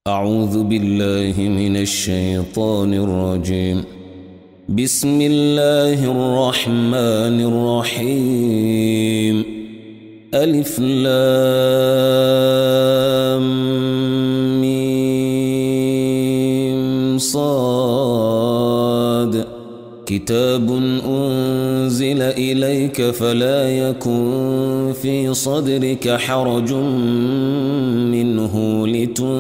أعوذ بالله من الشيطان الرجيم. بسم الله الرحمن الرحيم. ألف لام ميم صاد. كتاب أنزل إليك فلا يكن في صدرك حرج منه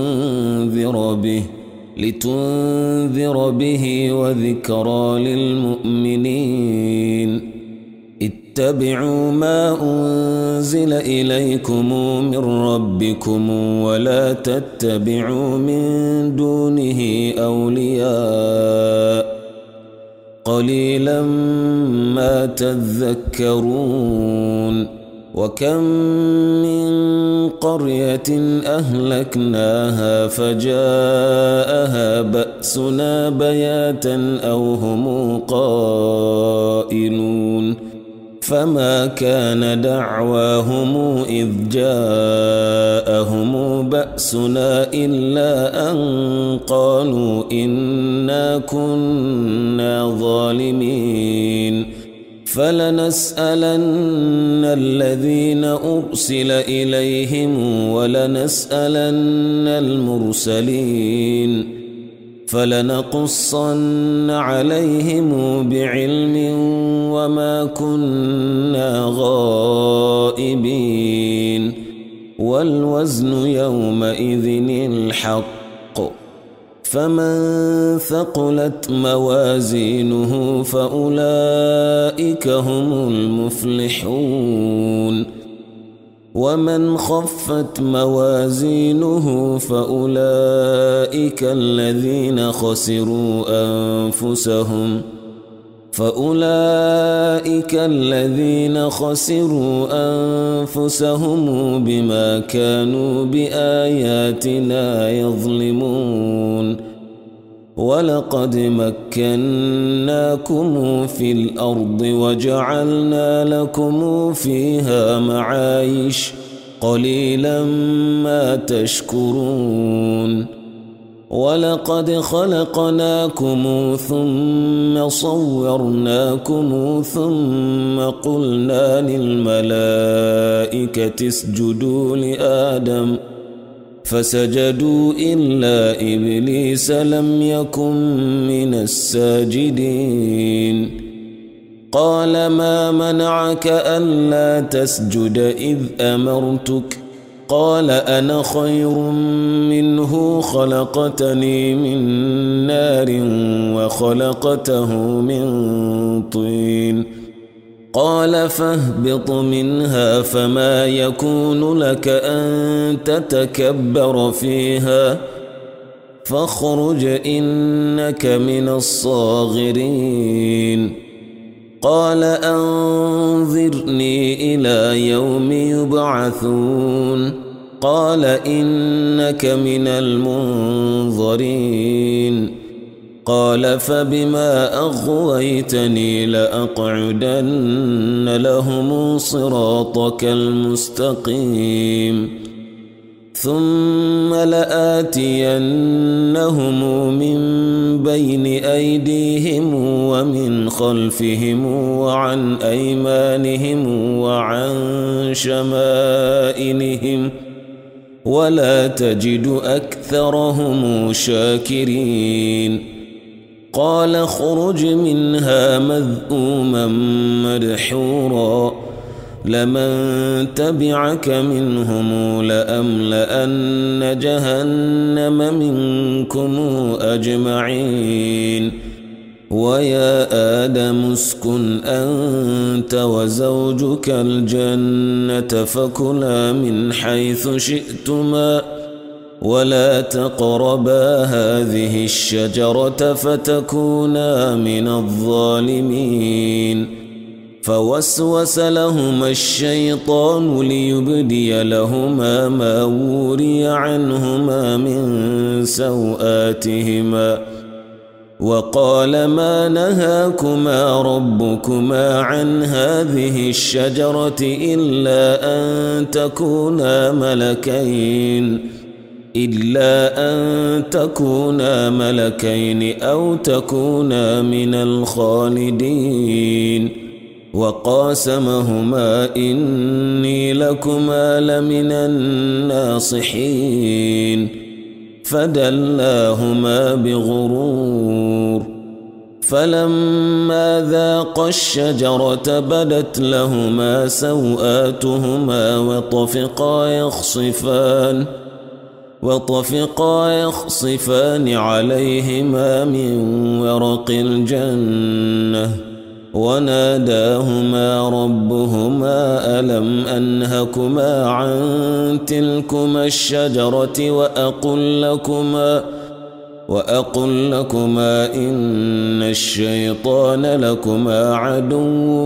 لتنذر به وذكرى للمؤمنين. اتبعوا ما أنزل إليكم من ربكم ولا تتبعوا من دونه أولياء قليلا ما تذكرون. وكم من قرية أهلكناها فجاءها بأسنا بياتا أو هم قائلون. فما كان دعواهم إذ جاءهم بأسنا إلا أن قالوا إنا كنا ظالمين. فلنسألن الذين أرسل إليهم ولنسألن المرسلين. فلنقصن عليهم بعلم وما كنا غائبين. والوزن يومئذ الحق. فمن ثقلت موازينه فأولئك هم المفلحون. ومن خفت موازينه فأولئك الذين خسروا أنفسهم بما كانوا بآياتنا يظلمون. ولقد مكناكم في الأرض وجعلنا لكم فيها معايش قليلا ما تشكرون. ولقد خلقناكم ثم صورناكم ثم قلنا للملائكة اسجدوا لآدم فسجدوا إلا إبليس لم يكن من الساجدين. قال ما منعك ألا تسجد إذ أمرتك؟ قال أنا خير منه خلقتني من نار وخلقته من طين. قال فاهبط منها فما يكون لك أن تتكبر فيها فاخرج إنك من الصاغرين. قال أنظرني إلى يوم يبعثون. قال إنك من المنظرين. قال فبما أغويتني لأقعدن لهم صراطك المستقيم ثم لآتينهم من بين أيديهم ومن خلفهم وعن أيمانهم وعن شمائلهم ولا تجد أكثرهم شاكرين. قال اخرج منها مذءوما مدحورا لمن تبعك منهم لأملأن جهنم منكم أجمعين. ويا آدم اسكن أنت وزوجك الجنة فكلا من حيث شئتما ولا تقربا هذه الشجرة فتكونا من الظالمين. فوسوس لهما الشيطان ليبدي لهما ما وري عنهما من سوآتهما وقال ما نهاكما ربكما عن هذه الشجرة إلا أن تكونا ملكين إلا أن تكونا ملكين أو تكونا من الخالدين وقاسمهما إني لكما لمن الناصحين فدلاهما بغرور فلما ذاقا الشجرة بدت لهما سوآتهما وطفقا يخصفان عليهما من ورق الجنة وناداهما ربهما ألم أنهكما عن تلكما الشجرة وأقل لكما إن الشيطان لكما عدو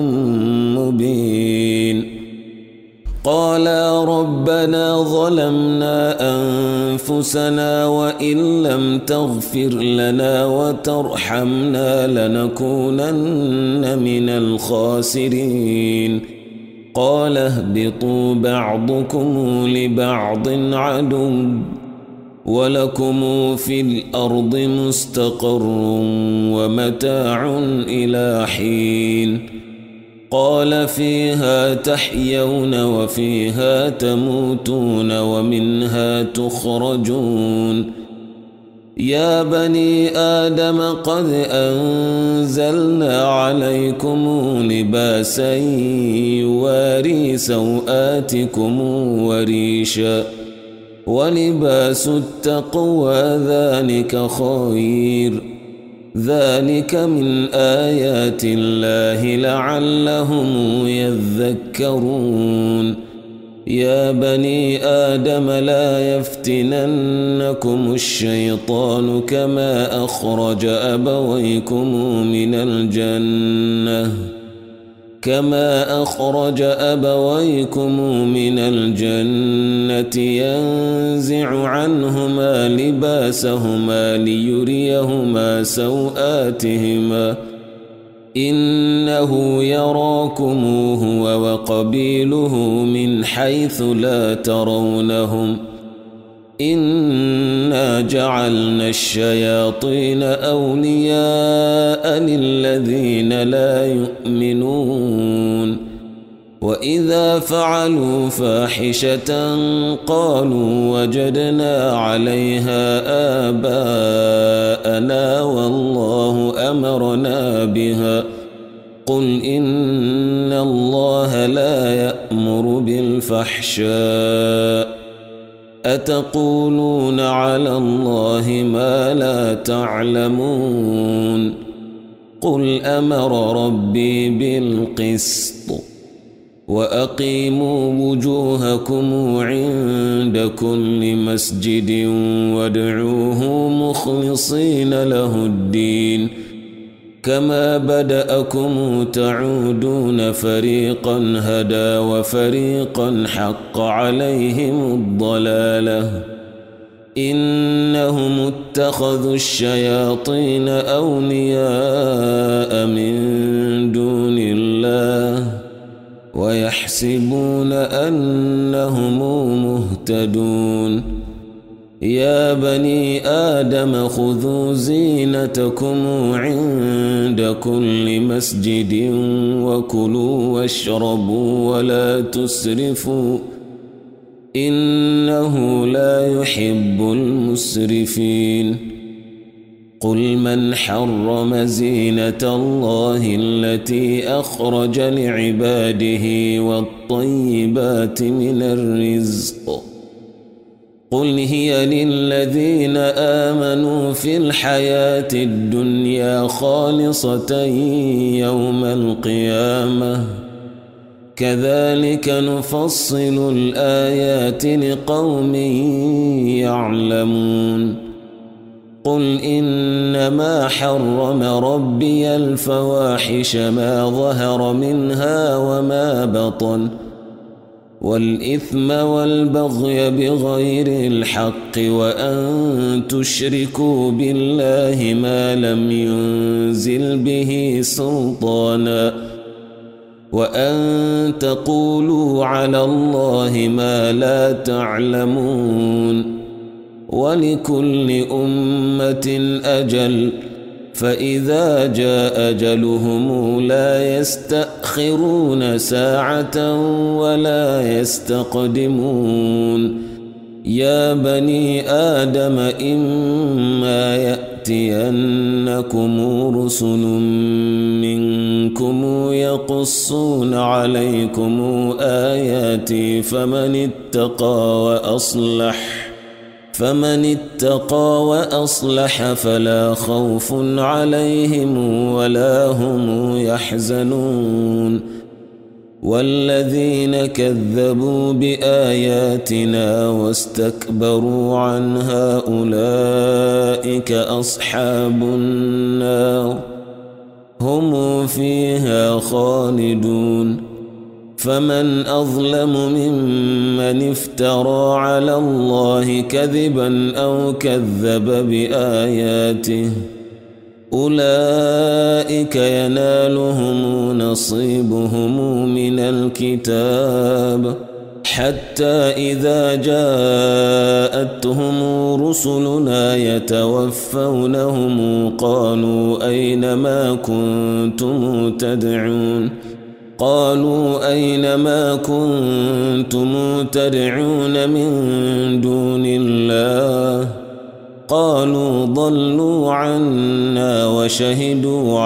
مبين قالا ربنا ظلمنا أنفسنا وإن لم تغفر لنا وترحمنا لنكونن من الخاسرين قال اهبطوا بعضكم لبعض عدو ولكم في الأرض مستقر ومتاع إلى حين قال فيها تحيون وفيها تموتون ومنها تخرجون يا بني آدم قد أنزلنا عليكم لباسا يواري سوآتكم وريشا ولباس التقوى ذلك خير ذلك من آيات الله لعلهم يذكرون يا بني آدم لا يفتننكم الشيطان كما أخرج أبويكم من الجنة ينزع عنهما لباسهما ليريهما سوآتهما إنه يراكم هو وقبيله من حيث لا ترونهم إنا جعلنا الشياطين أولياء للذين لا يؤمنون وإذا فعلوا فاحشة قالوا وجدنا عليها آباءنا والله أمرنا بها قل إن الله لا يأمر بالفحشاء أتقولون على الله ما لا تعلمون قل أمر ربي بالقسط وأقيموا وجوهكم عند كل مسجد وادعوه مخلصين له الدين كما بدأكم تعودون فريقا هدى وفريقا حق عليهم الضلالة إنهم اتخذوا الشياطين أولياء من دون الله ويحسبون أنهم مهتدون يا بني آدم خذوا زينتكم عند كل مسجد وكلوا واشربوا ولا تسرفوا إنه لا يحب المسرفين قل من حرم زينة الله التي أخرج لعباده والطيبات من الرزق قل هي للذين آمنوا في الحياة الدنيا خالصة يوم القيامة كذلك نفصل الآيات لقوم يعلمون قل إنما حرم ربي الفواحش ما ظهر منها وما بطن والإثم والبغي بغير الحق وأن تشركوا بالله ما لم ينزل به سلطانا وأن تقولوا على الله ما لا تعلمون ولكل أمة أجل فإذا جاء أجلهم لا يستأخرون ساعة ولا يستقدمون يا بني آدم إما يأتينكم رسل منكم يقصون عليكم آياتي فمن اتقى وأصلح فلا خوف عليهم ولا هم يحزنون والذين كذبوا بآياتنا واستكبروا عنها أولئك أصحاب النار هم فيها خالدون فمن أظلم ممن افترى على الله كذبا أو كذب بآياته أولئك ينالهم نصيبهم من الكتاب حتى إذا جاءتهم رسلنا يتوفونهم قالوا أين ما كنتم تدعون من دون الله قالوا ضلوا عنا وشهدوا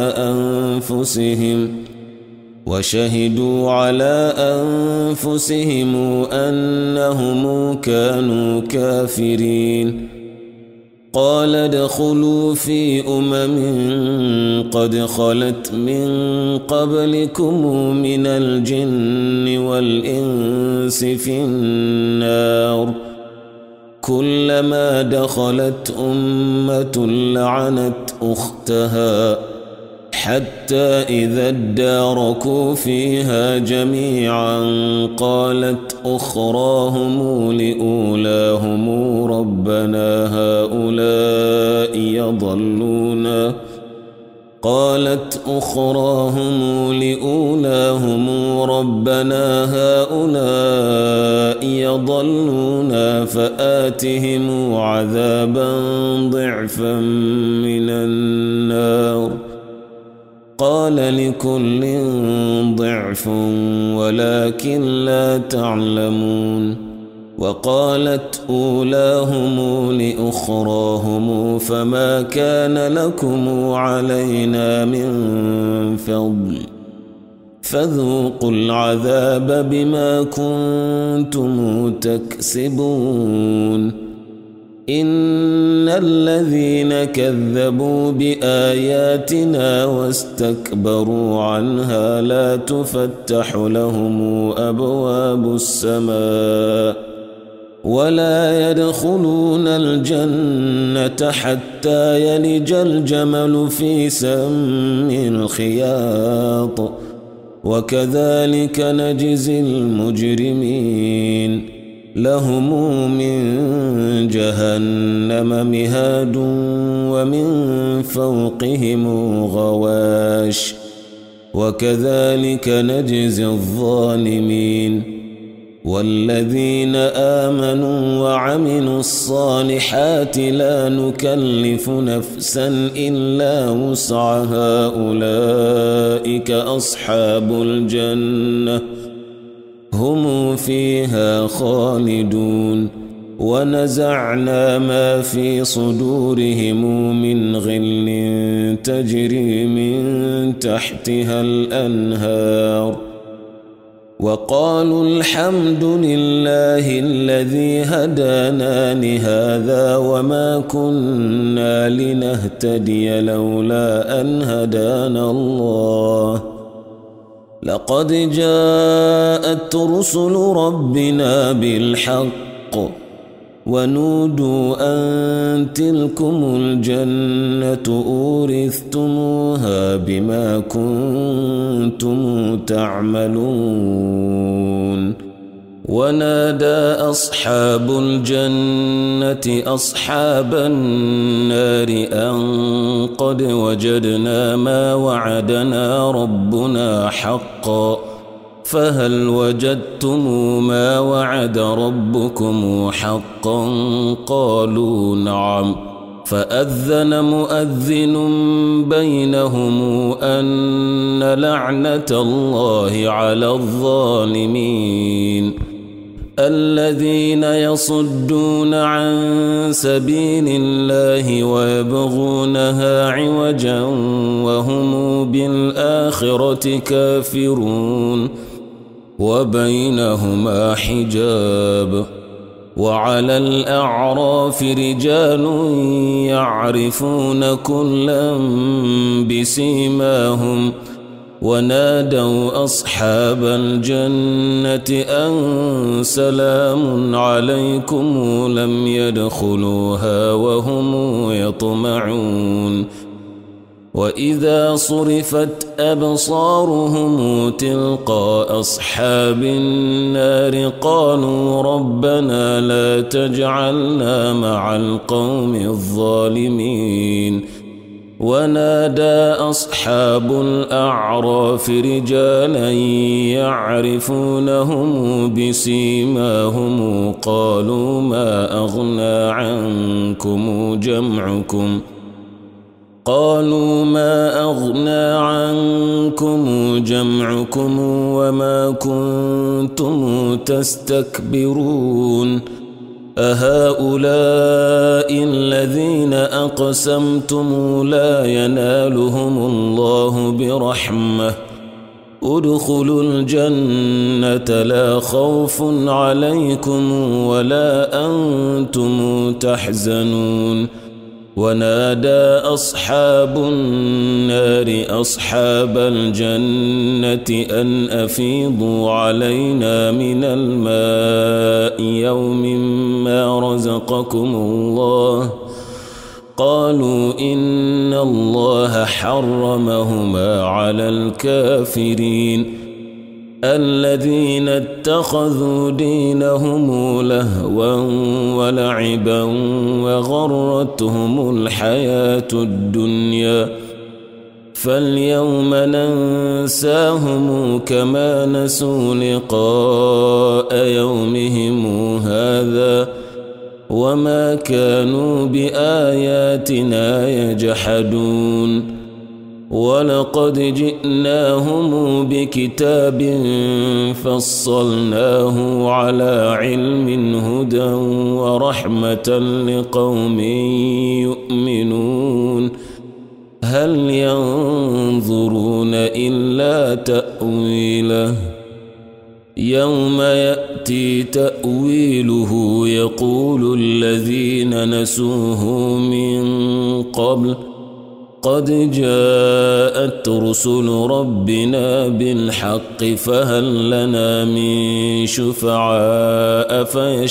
على أنفسهم أنهم كانوا كافرين قال ادخلوا في قد خلت من قبلكم من الجن والإنس في النار كلما دخلت أمة لعنت أختها حتى إذا اداركوا فيها جميعا قالت أخراهم لأولاهم ربنا هؤلاء يضلونا فآتهم عذابا ضعفا من النار قال لكل ضعف ولكن لا تعلمون وقالت أولاهم لأخراهم فما كان لكم علينا من فضل فذوقوا العذاب بما كنتم تكسبون إن الذين كذبوا بآياتنا واستكبروا عنها لا تفتح لهم أبواب السماء ولا يدخلون الجنة حتى يلج الجمل في سم الخياط وكذلك نجزي المجرمين لهم من جهنم مهاد ومن فوقهم غواش وكذلك نجزي الظالمين والذين آمنوا وعملوا الصالحات لا نكلف نفسا إلا وسعها أولئك أصحاب الجنة هم فيها خالدون ونزعنا ما في صدورهم من غل تجري من تحتها الأنهار وقالوا الحمد لله الذي هدانا لهذا وما كنا لنهتدي لولا أن هدانا الله لقد جاءت رسل ربنا بالحق ونودوا أن تلكم الجنة أورثتموها بما كنتم تعملون ونادى أصحاب الجنة أصحاب النار أن قد وجدنا ما وعدنا ربنا حقا فهل وجدتم ما وعد ربكم حقا قالوا نعم فأذن مؤذن بينهم أن لعنة الله على الظالمين الذين يصدون عن سبيل الله ويبغونها عوجا وهم بالآخرة كافرون وبينهما حجاب وعلى الأعراف رجال يعرفون كلا بسيماهم ونادوا أصحاب الجنة أن سلام عليكم لم يدخلوها وهم يطمعون وإذا صرفت أبصارهم تلقاء أصحاب النار قالوا ربنا لا تجعلنا مع القوم الظالمين ونادى أصحاب الأعراف رجالا يعرفونهم بسيماهم قالوا ما أغنى عنكم جمعكم وما كنتم تستكبرون أهؤلاء الذين أقسمتم لا ينالهم الله برحمة ادخلوا الجنة لا خوف عليكم ولا أنتم تحزنون ونادى أصحاب النار أصحاب الجنة أن أفيضوا علينا من الماء يوم ما رزقكم الله قالوا إن الله حرمهما على الكافرين الذين اتخذوا دينهم لهوا ولعبا وغرتهم الحياة الدنيا فاليوم ننساهم كما نسوا لقاء يومهم هذا وما كانوا بآياتنا يجحدون ولقد جئناهم بكتاب فصلناه على علم هدى ورحمة لقوم يؤمنون هل ينظرون إلا تأويله يوم يأتي تأويله يقول الذين نسوه من قبل قد جاءت رسل ربنا بالحق فهل لنا من شفعاء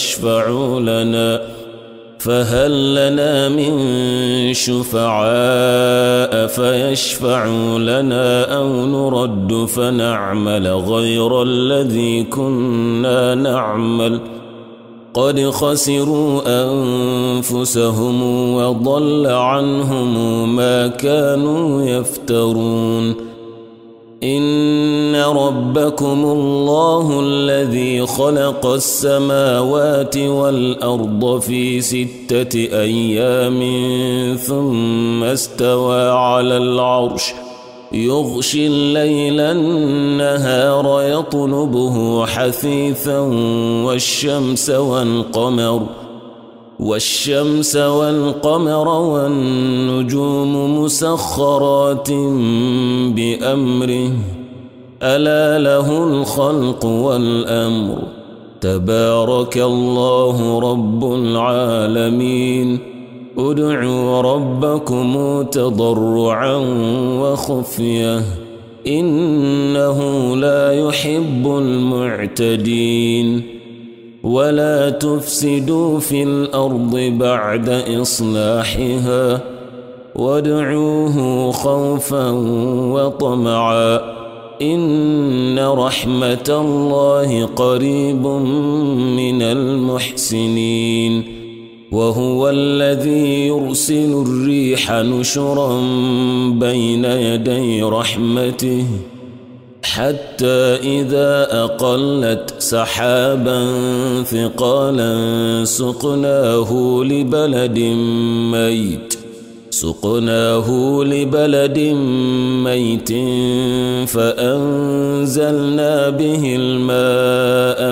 فيشفعوا لنا أو نرد فنعمل غير الذي كنا نعمل قد خسروا أنفسهم وضل عنهم ما كانوا يفترون إن ربكم الله الذي خلق السماوات والأرض في 6 أيام ثم استوى على العرش يغشي الليل النهار يطلبه حثيثا والشمس والقمر والنجوم مسخرات بأمره ألا له الخلق والأمر تبارك الله رب العالمين ادعوا ربكم تضرعا وخفية إنه لا يحب المعتدين ولا تفسدوا في الأرض بعد إصلاحها وادعوه خوفا وطمعا إن رحمة الله قريب من المحسنين وهو الذي يرسل الريح نشرا بين يدي رحمته حتى إذا أقلت سحابا ثقالا سقناه لبلد ميت فأنزلنا به الماء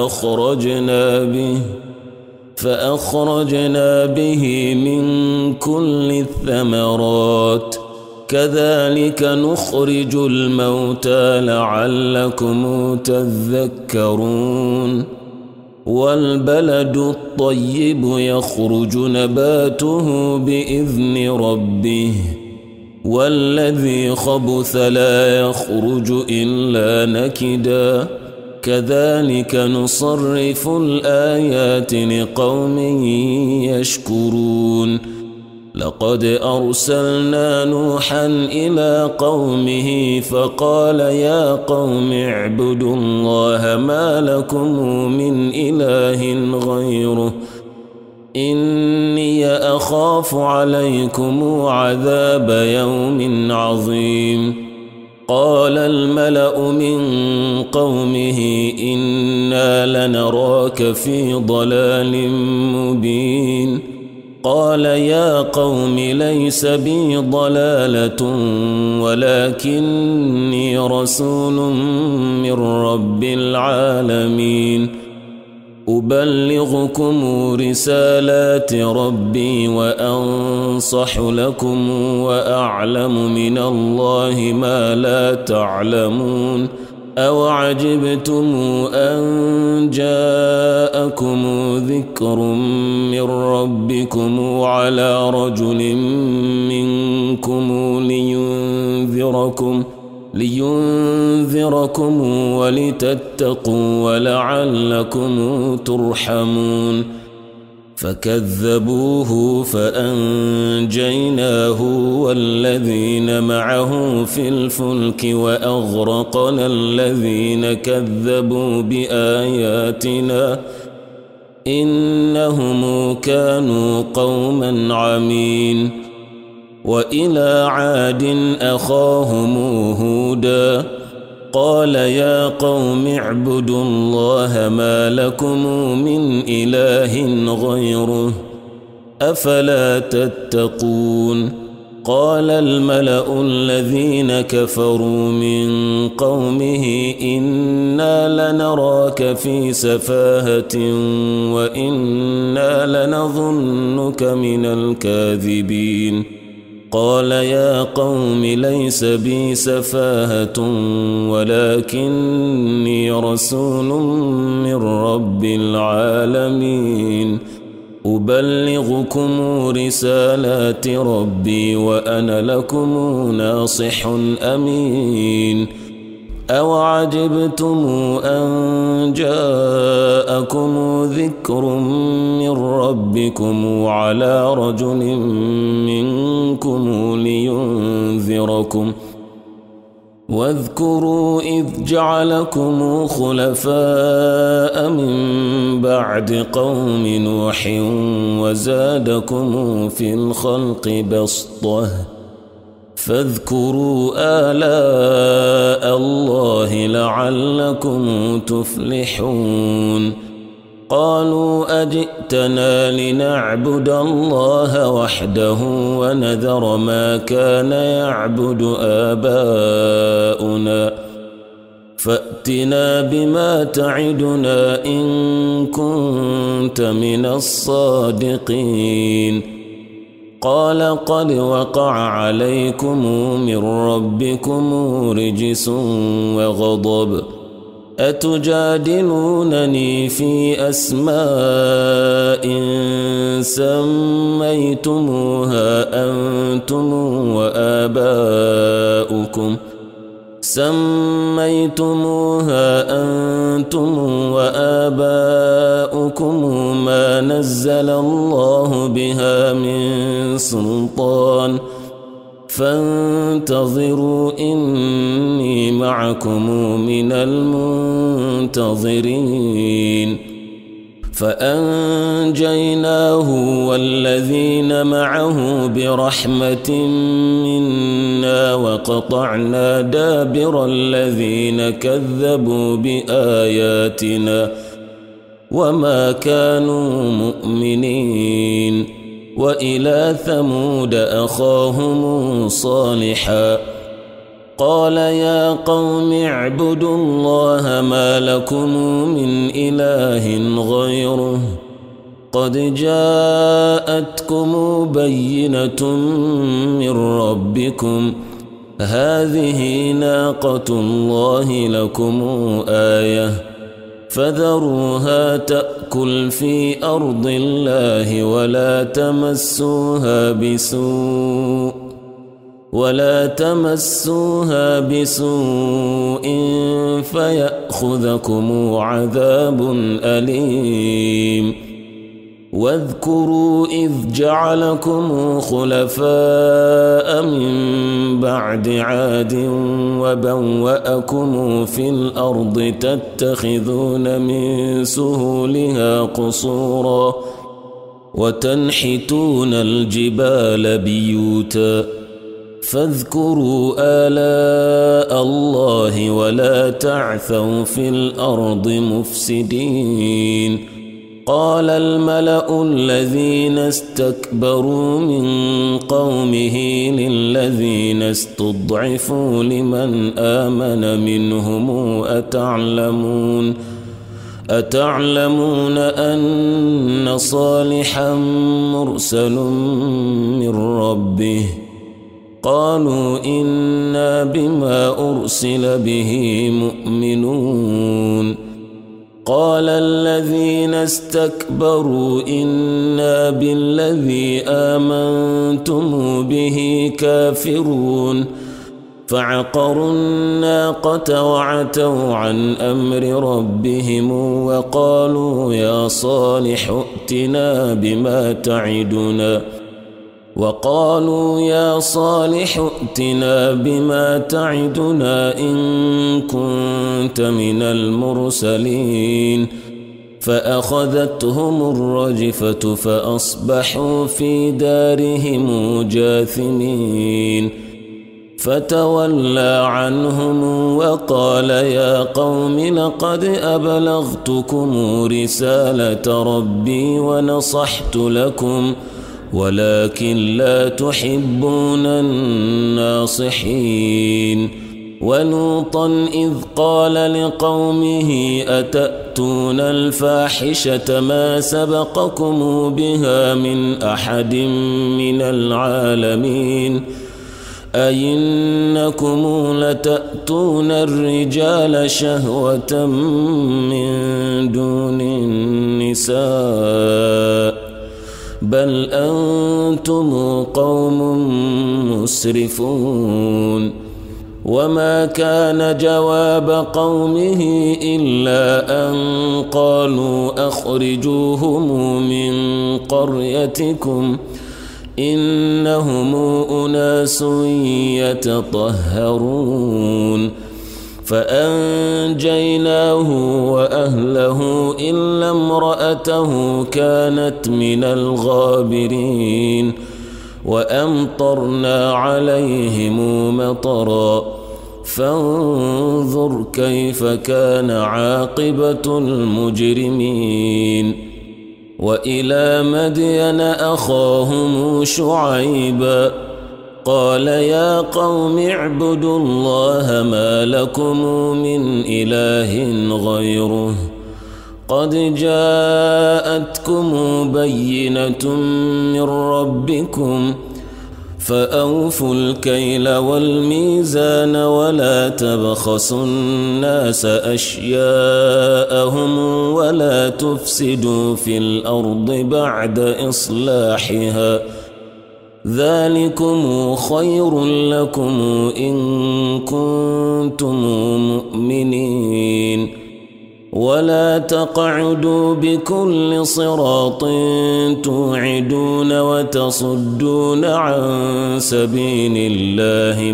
فأخرجنا به من كل الثمرات كذلك نخرج الموتى لعلكم تذكرون والبلد الطيب يخرج نباته بإذن ربه والذي خبث لا يخرج إلا نكدا كذلك نصرف الآيات لقوم يشكرون لقد أرسلنا نوحا إلى قومه فقال يا قوم اعبدوا الله ما لكم من إله غيره إني أخاف عليكم عذاب يوم عظيم قال الملأ من قومه إنا لنراك في ضلال مبين قال يا قوم ليس بي ضلالة ولكني رسول من رب العالمين أبلغكم رسالات ربي وأنصح لكم وأعلم من الله ما لا تعلمون أوعجبتم أن جاءكم ذكر من ربكم على رجل منكم لينذركم ولتتقوا ولعلكم ترحمون فكذبوه فأنجيناه والذين معه في الفلك وأغرقنا الذين كذبوا بآياتنا إنهم كانوا قوما عمين وإلى عاد أخاهم هودا قال يا قوم اعبدوا الله ما لكم من إله غيره أفلا تتقون قال الملأ الذين كفروا من قومه إنا لنراك في سفاهة وإنا لنظنك من الكاذبين قال يا قوم ليس بي سفاهة ولكني رسول من رب العالمين أبلغكم رسالات ربي وأنا لكم ناصح أمين أوعجبتم أن جاءكم ذكر من ربكم على رجل منكم لينذركم واذكروا إذ جعلكم خلفاء من بعد قوم نوح وزادكم في الخلق بسطة فاذكروا آلاء الله لعلكم تفلحون قالوا أجئتنا لنعبد الله وحده ونذر ما كان يعبد آباؤنا فأتنا بما تعدنا إن كنت من الصادقين قال قد وقع عليكم من ربكم رجس وغضب أتجادلونني في أسماء سميتموها أنتم وآباؤكم ما نزل الله بها من سلطان فانتظروا إني معكم من المنتظرين فأنجيناه والذين معه برحمة منا وقطعنا دابر الذين كذبوا بآياتنا وما كانوا مؤمنين. وإلى ثمود أخاهم صالحا قال يا قوم اعبدوا الله ما لكم من إله غيره قد جاءتكم بينة من ربكم هذه ناقة الله لكم آية فذروها تأكل في أرض الله ولا تمسوها بسوء فيأخذكم عذاب أليم. واذكروا إذ جعلكم خلفاء من بعد عاد وبوأكم في الأرض تتخذون من سهولها قصورا وتنحتون الجبال بيوتا فاذكروا آلاء الله ولا تعثوا في الأرض مفسدين. قال الملأ الذين استكبروا من قومه للذين استضعفوا لمن آمن منهم أتعلمون أن صالحا مرسل من ربه قالوا إنا بما أرسل به مؤمنون. قال الذين استكبروا إنا بالذي آمنتم به كافرون فعقروا الناقة وعتوا عن أمر ربهم وقالوا يا صالح ائتنا بما تعدنا إن كنت من المرسلين. فأخذتهم الرجفة فأصبحوا في دارهم جاثمين. فتولى عنهم وقال يا قوم لقد أبلغتكم رسالة ربي ونصحت لكم ولكن لا تحبون الناصحين. ولوطا إذ قال لقومه أتأتون الفاحشة ما سبقكم بها من أحد من العالمين أئنكم لتأتون الرجال شهوة من دون النساء بل أنتم قوم مسرفون. وما كان جواب قومه إلا أن قالوا أخرجوهم من قريتكم إنهم أناس يتطهرون. فأنجيناه وأهله إلا امرأته كانت من الغابرين. وأمطرنا عليهم مطرا فانظر كيف كان عاقبة المجرمين. وإلى مدين أخاهم شعيبا قال يا قوم اعبدوا الله ما لكم من إله غيره قد جاءتكم بينة من ربكم فأوفوا الكيل والميزان ولا تبخسوا الناس أشياءهم ولا تفسدوا في الأرض بعد إصلاحها ذلكم خير لكم إن كنتم مؤمنين. ولا تقعدوا بكل صراط توعدون وتصدون عن سبيل الله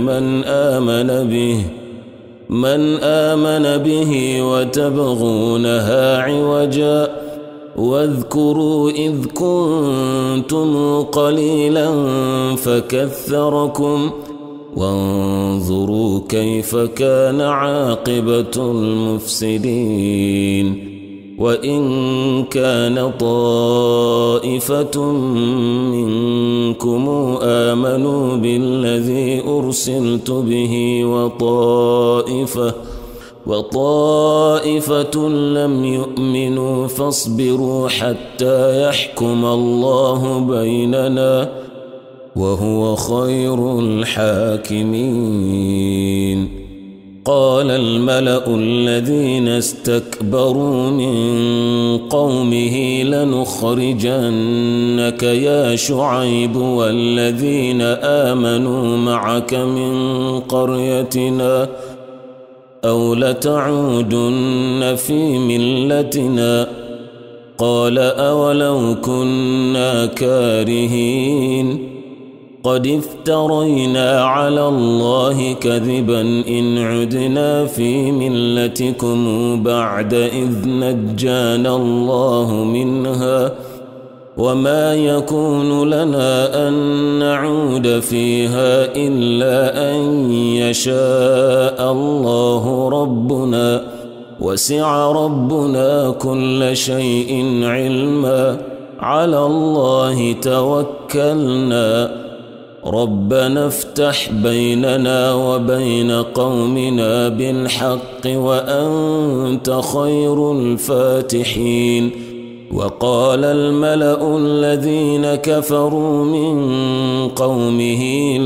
من آمن به وتبغونها عوجا واذكروا إذ كنتم قليلا فكثركم وانظروا كيف كان عاقبة المفسدين وإن كان طائفة منكم آمنوا بالذي أرسلت به وطائفة لم يؤمنوا فاصبروا حتى يحكم الله بيننا وهو خير الحاكمين. قال الملأ الذين استكبروا من قومه لنخرجنك يا شعيب والذين آمنوا معك من قريتنا أو لتعودن في ملتنا قال أولو كنا كارهين قد افترينا على الله كذبا إن عدنا في ملتكم بعد إذ نجانا الله منها وما يكون لنا أن نعود فيها إلا أن يشاء الله ربنا وسع ربنا كل شيء علما على الله توكلنا ربنا افتح بيننا وبين قومنا بالحق وأنت خير الفاتحين. وقال الملأ الذين كفروا من قومه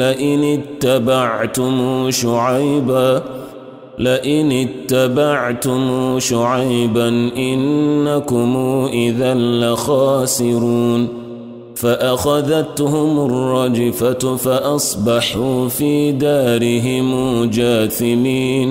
لئن اتبعتم شعيبا إنكم إذا لخاسرون. فأخذتهم الرجفة فأصبحوا في دارهم جاثمين.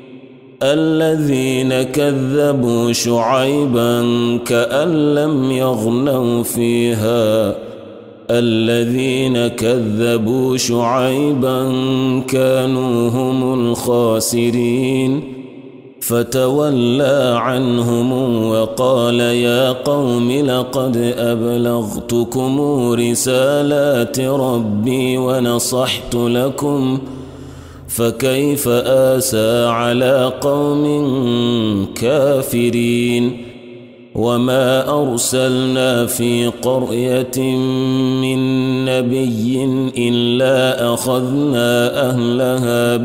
الذين كذبوا شعيبا كأن لم يغنوا فيها الذين كذبوا شعيبا كانوا هم الخاسرين. فتولى عنهم وقال يا قوم لقد أبلغتكم رسالات ربي ونصحت لكم فكيف آسى على قوم كافرين. وما أرسلنا في قرية من نبي إلا أخذنا أهلها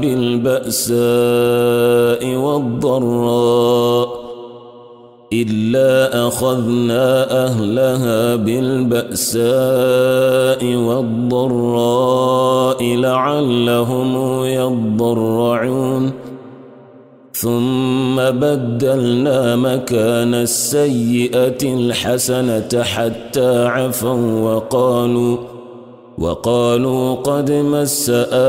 بالبأساء والضراء لعلهم يضرعون. ثم بدلنا مكان السيئة الحسنة حتى عفوا وقالوا قد مس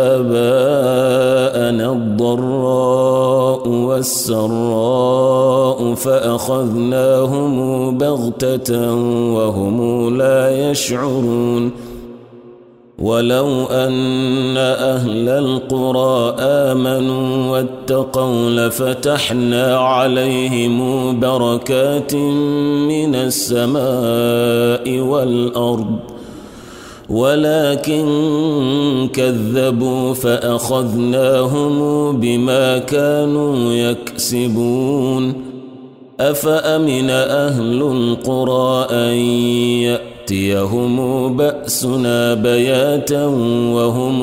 آباءنا الضراء والسراء فأخذناهم بغتة وهم لا يشعرون. ولو أن أهل القرى آمنوا واتقوا لفتحنا عليهم بركات من السماء والأرض ولكن كذبوا فأخذناهم بما كانوا يكسبون. أفأمن أهل القرى أن يأتيهم بأسنا بياتا وهم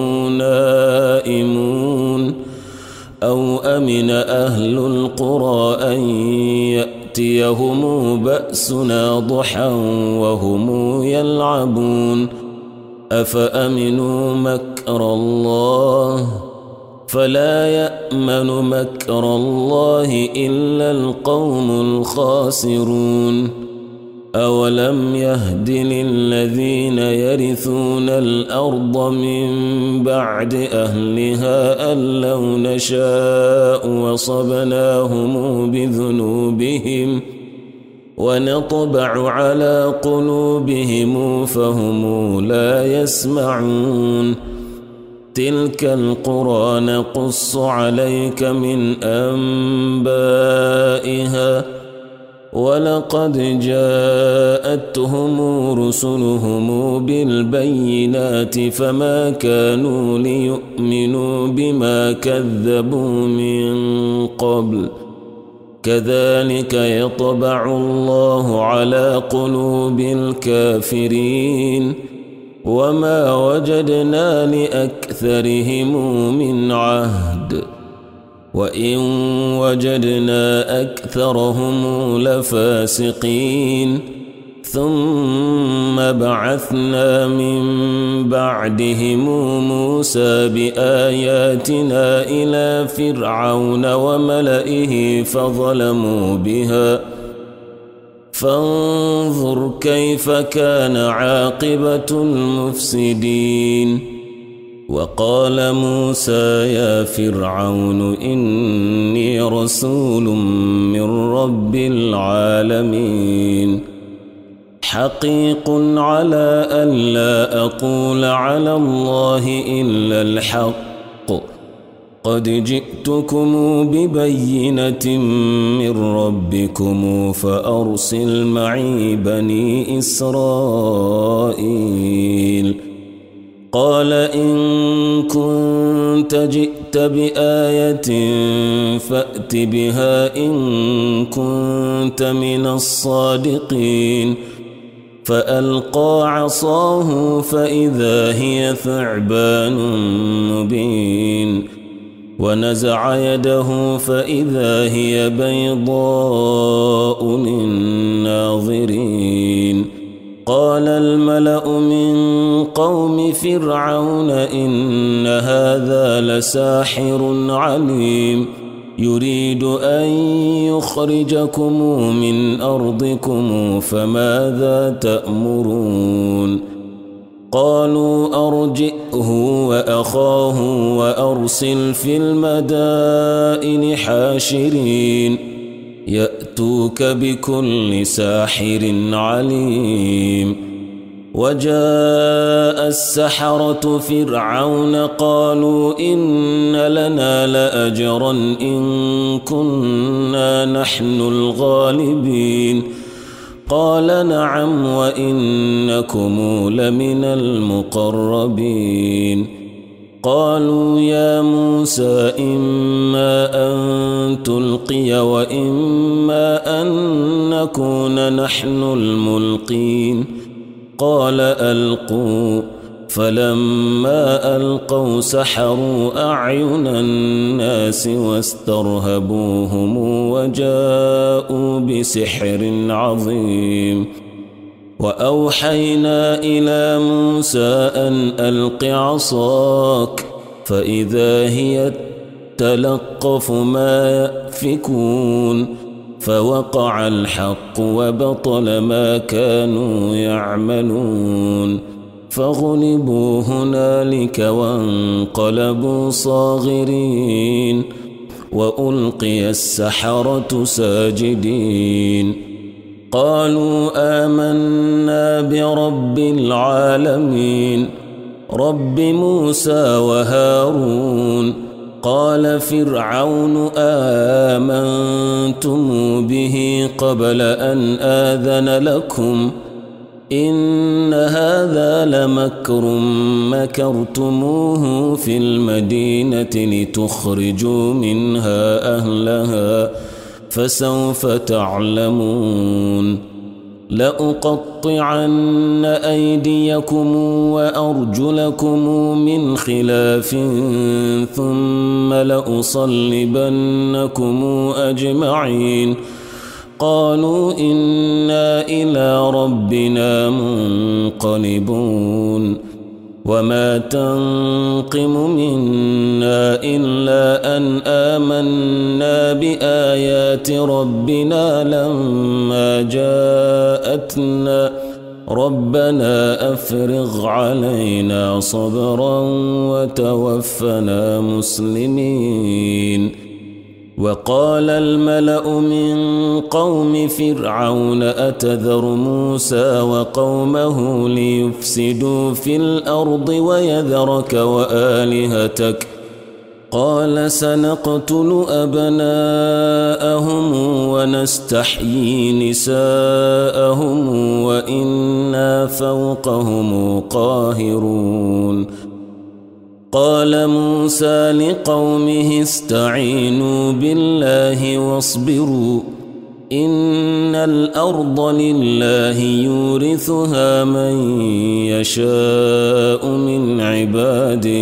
نائمون أو أمن أهل القرى أن يأتيهم بأسنا ضحى وهم يلعبون. أفأمنوا مكر الله فلا يأمن مكر الله إلا القوم الخاسرون. أولم يهد للذين يرثون الأرض من بعد أهلها أن لو نشاء وصبناهم بذنوبهم ونطبع على قلوبهم فهم لا يسمعون. تلك القرى نقص عليك من أنبائها ولقد جاءتهم رسلهم بالبينات فما كانوا ليؤمنوا بما كذبوا من قبل كذلك يطبع الله على قلوب الكافرين وما وجدنا لأكثرهم من عهد وإن وجدنا أكثرهم لفاسقين ثم بعثنا من بعدهم موسى بآياتنا إلى فرعون وملئه فظلموا بها فانظر كيف كان عاقبة المفسدين وقال موسى يا فرعون إني رسول من رب العالمين حقيق على ألا أقول على الله إلا الحق قد جئتكم ببينة من ربكم فأرسل معي بني إسرائيل قال إن كنت جئت بآية فأت بها إن كنت من الصادقين فألقى عصاه فإذا هي ثعبان مبين ونزع يده فإذا هي بيضاء للناظرين قال الملأ من قوم فرعون إن هذا لساحر عليم يريد أن يخرجكم من أرضكم فماذا تأمرون قالوا أرجئه وأخاه وأرسل في المدائن حاشرين يأتوك بكل ساحر عليم وجاء السحرة فرعون قالوا إن لنا لأجرا إن كنا نحن الغالبين قال نعم وإنكم لمن المقربين قالوا يا موسى إما أن تلقي وإما أن نكون نحن الملقين قال ألقوا فلما ألقوا سحروا أعين الناس واسترهبوهم وجاءوا بسحر عظيم وأوحينا إلى موسى أن ألق عصاك فإذا هي تلقف ما يأفكون فوقع الحق وبطل ما كانوا يعملون فغلبوا هنالك وانقلبوا صاغرين وألقي السحرة ساجدين قالوا آمنا برب العالمين رب موسى وهارون قال فرعون آمنتم به قبل أن آذن لكم إن هذا لمكر مكرتموه في المدينة لتخرجوا منها أهلها فسوف تعلمون لأقطعن أيديكم وأرجلكم من خلاف ثم لأصلبنكم أجمعين قالوا إنا إلى ربنا منقلبون وما تنقم منا إلا أن آمنا بآيات ربنا لما جاءتنا ربنا أفرغ علينا صبرا وتوفنا مسلمين وقال الملأ من قوم فرعون أتذر موسى وقومه ليفسدوا في الأرض ويذرك وآلهتك قال سنقتل أبناءهم ونستحيي نساءهم وإنا فوقهم قاهرون قال موسى لقومه استعينوا بالله واصبروا إن الأرض لله يورثها من يشاء من عباده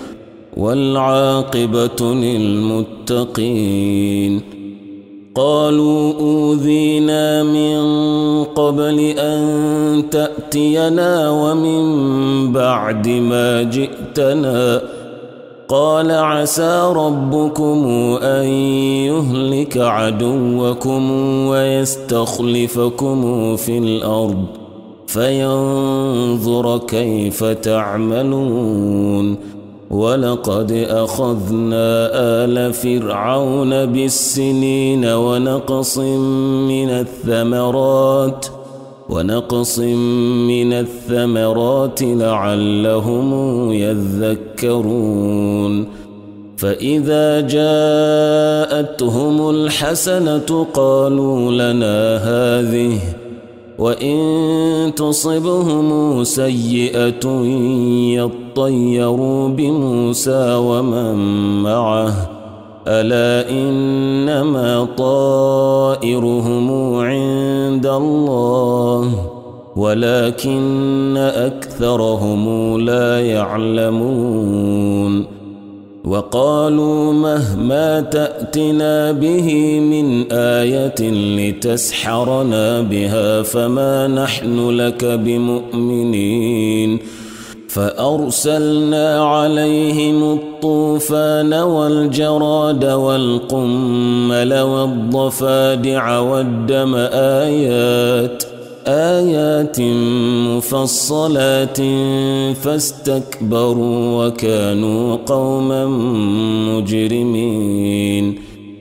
والعاقبة للمتقين قالوا أوذينا من قبل أن تأتينا ومن بعد ما جئتنا قال عسى ربكم أن يهلك عدوكم ويستخلفكم في الأرض فينظر كيف تعملون ولقد أخذنا آل فرعون بالسنين ونقص من الثمرات لعلهم يذكرون فإذا جاءتهم الحسنة قالوا لنا هذه وإن تصبهم سيئة يطيروا بموسى ومن معه ألا إنما طائرهم عند الله ولكن أكثرهم لا يعلمون وقالوا مهما تأتنا به من آية لتسحرنا بها فما نحن لك بمؤمنين فأرسلنا عليهم الطوفان والجراد والقمل والضفادع والدم آيات مفصلات فاستكبروا وكانوا قوما مجرمين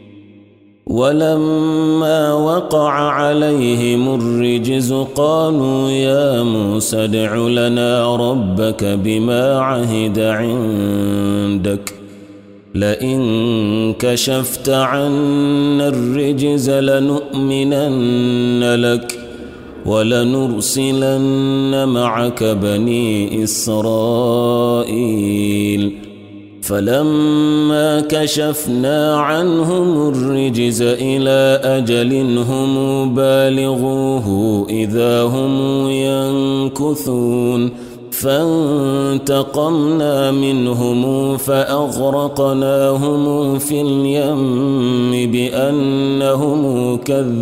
ولما وقع عليهم الرجز قالوا يا موسى ادع لنا ربك بما عهد عندك لئن كشفت عنا الرجز لنؤمنن لك ولنرسلن معك بني إسرائيل فلما كشفنا عنهم الرجز إلى أجل هم بالغوه إذا هم ينكثون فانتقمنا منهم فأغرقناهم في اليم بأنهم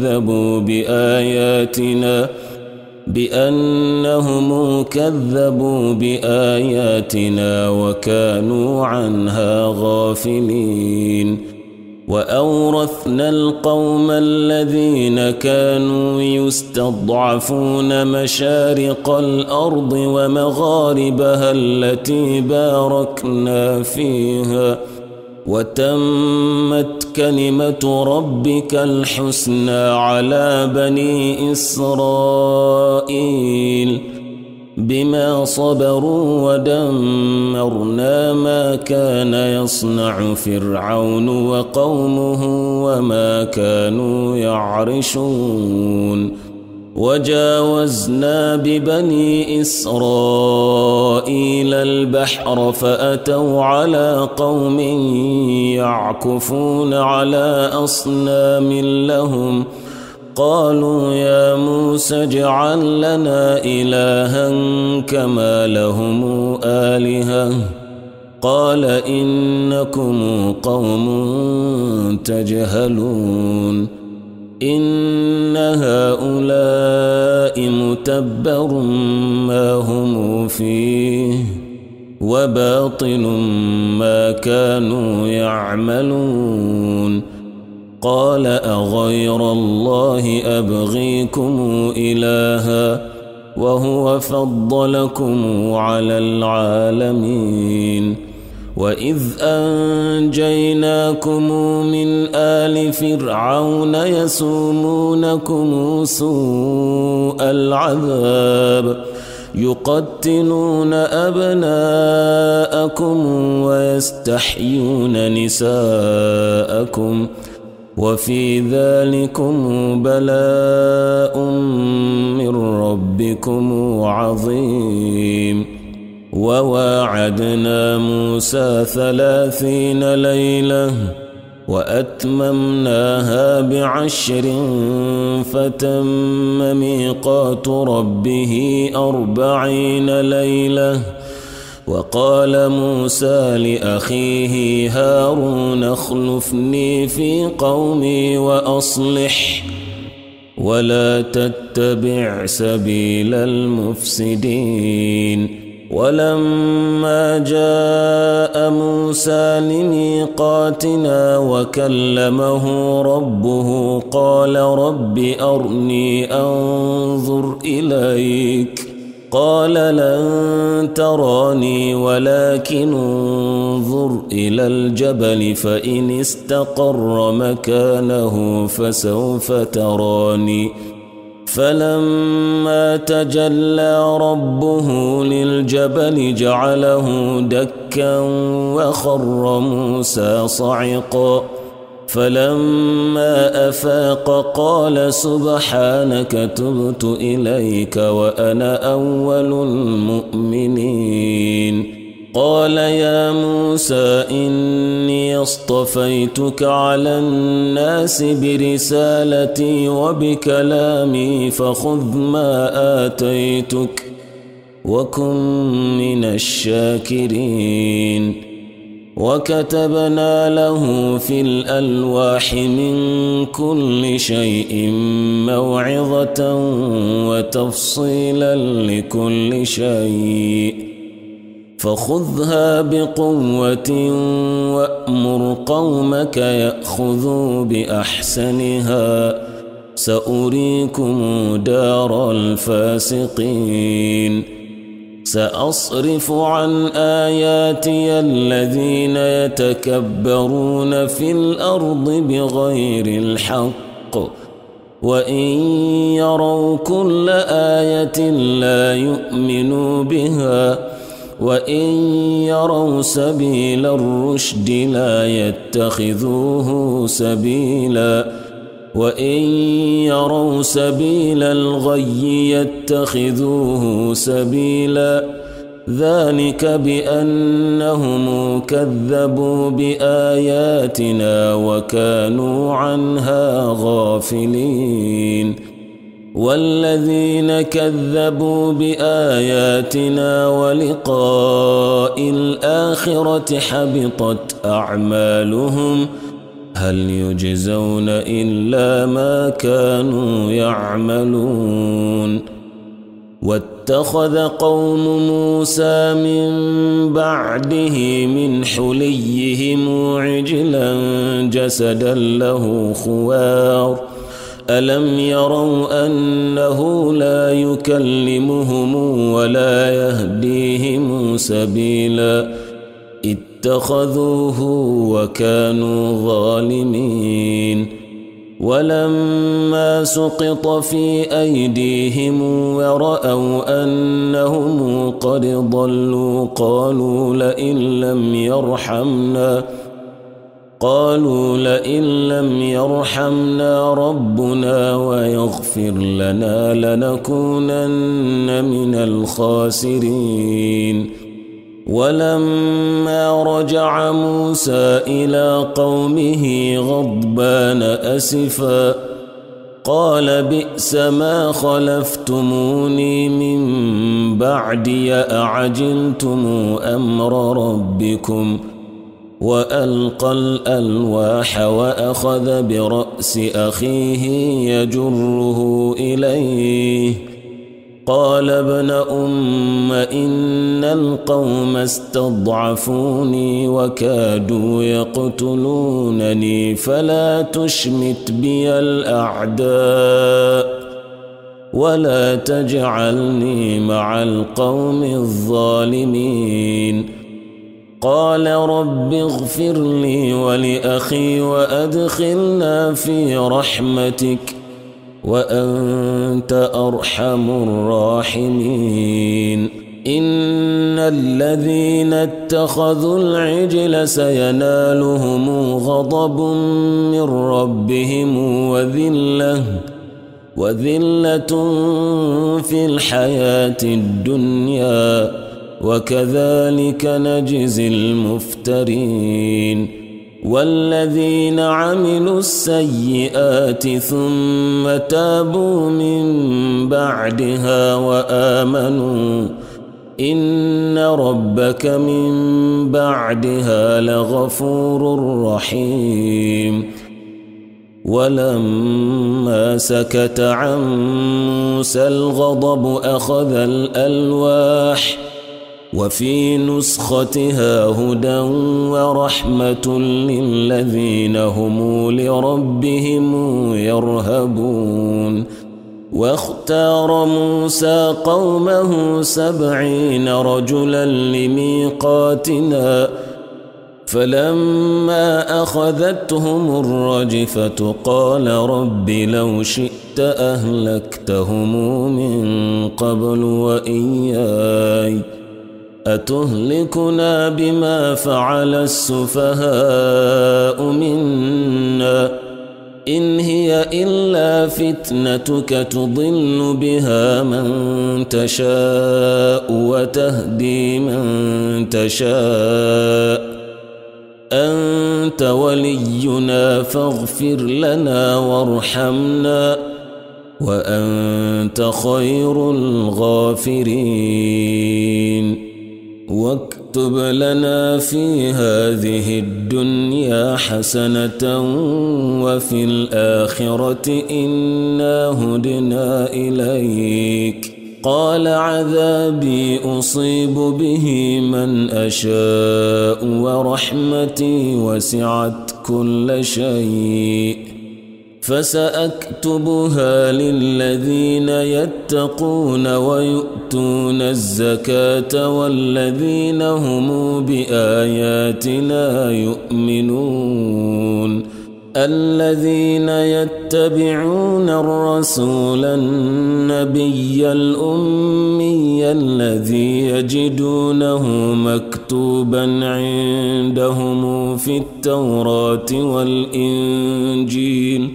كذبوا بآياتنا وكانوا عنها غافلين وأورثنا القوم الذين كانوا يستضعفون مشارق الأرض ومغاربها التي باركنا فيها وتمت كلمة ربك الحسنى على بني إسرائيل بما صبروا ودمرنا ما كان يصنع فرعون وقومه وما كانوا يعرشون وجاوزنا ببني إسرائيل البحر فأتوا على قوم يعكفون على أصنام لهم قالوا يا موسى اجعل لنا إلها كما لهم آلهة قال إنكم قوم تجهلون إن هؤلاء متبر ما هم فيه وباطل ما كانوا يعملون قال أغير الله أبغيكم إلها وهو فضلكم على العالمين وإذ أنجيناكم من آل فرعون يسومونكم سوء العذاب يقتلون أبناءكم ويستحيون نساءكم وفي ذلكم بلاء من ربكم عظيم. وواعدنا موسى 30 ليلة وأتممناها ب10 فتم ميقات ربه 40 ليلة. وقال موسى لأخيه هارون اخلفني في قومي وأصلح ولا تتبع سبيل المفسدين. ولما جاء موسى لميقاتنا وكلمه ربه قال رب أرني أنظر إليك قال لن تراني ولكن انظر إلى الجبل فإن استقر مكانه فسوف تراني. فلما تجلى ربه للجبل جعله دكا وخر موسى صعقا. فلما أفاق قال سبحانك تبت إليك وأنا أول المؤمنين. قال يا موسى إني اصطفيتك على الناس برسالتي وبكلامي فخذ ما آتيتك وكن من الشاكرين. وكتبنا له في الألواح من كل شيء موعظة وتفصيلا لكل شيء فخذها بقوة وأمر قومك يأخذوا بأحسنها سأريكم دار الفاسقين. سأصرف عن آياتي الذين يتكبرون في الأرض بغير الحق وإن يروا كل آية لا يؤمنوا بها وإن يروا سبيل الرشد لا يتخذوه سبيلا وإن يروا سبيل الغي يتخذوه سبيلا. ذلك بأنهم كذبوا بآياتنا وكانوا عنها غافلين. والذين كذبوا بآياتنا ولقاء الآخرة حبطت أعمالهم هل يجزون إلا ما كانوا يعملون. واتخذ قوم موسى من بعده من حليهم عجلا جسدا له خوار ألم يروا أنه لا يكلمهم ولا يهديهم سبيلا اتخذوه وكانوا ظالمين. ولما سقط في أيديهم ورأوا أنهم قد ضلوا قالوا لئن لم يرحمنا ربنا ويغفر لنا لنكونن من الخاسرين. ولما رجع موسى إلى قومه غضبان أسفا قال بئس ما خلفتموني من بعدي أعجلتم أمر ربكم. وألقى الألواح وأخذ برأس أخيه يجره إليه قال ابن أم إن القوم استضعفوني وكادوا يقتلونني فلا تشمت بي الأعداء ولا تجعلني مع القوم الظالمين. قال رب اغفر لي ولأخي وأدخلنا في رحمتك وأنت أرحم الراحمين إن الذين اتخذوا العجل سينالهم غضب من ربهم وذلة في الحياة الدنيا وكذلك نجزي المفترين والذين عملوا السيئات ثم تابوا من بعدها وآمنوا إن ربك من بعدها لغفور رحيم ولما سكت عن موسى الغضب أخذ الألواح وفي نسختها هدى ورحمة للذين هم لربهم يرهبون واختار موسى قومه 70 رجلا لميقاتنا فلما أخذتهم الرجفة قال رب لو شئت أهلكتهم من قبل وإياي أتهلكنا بما فعل السفهاء منا إن هي إلا فتنتك تضل بها من تشاء وتهدي من تشاء أنت ولينا فاغفر لنا وارحمنا وأنت خير الغافرين واكتب لنا في هذه الدنيا حسنة وفي الآخرة إنا هدنا إليك قال عذابي أصيب به من أشاء ورحمتي وسعت كل شيء فسأكتبها للذين يتقون ويؤتون الزكاة والذين هم بآياتنا يؤمنون الذين يتبعون الرسول النبي الأمي الذي يجدونه مكتوبا عندهم في التوراة والإنجيل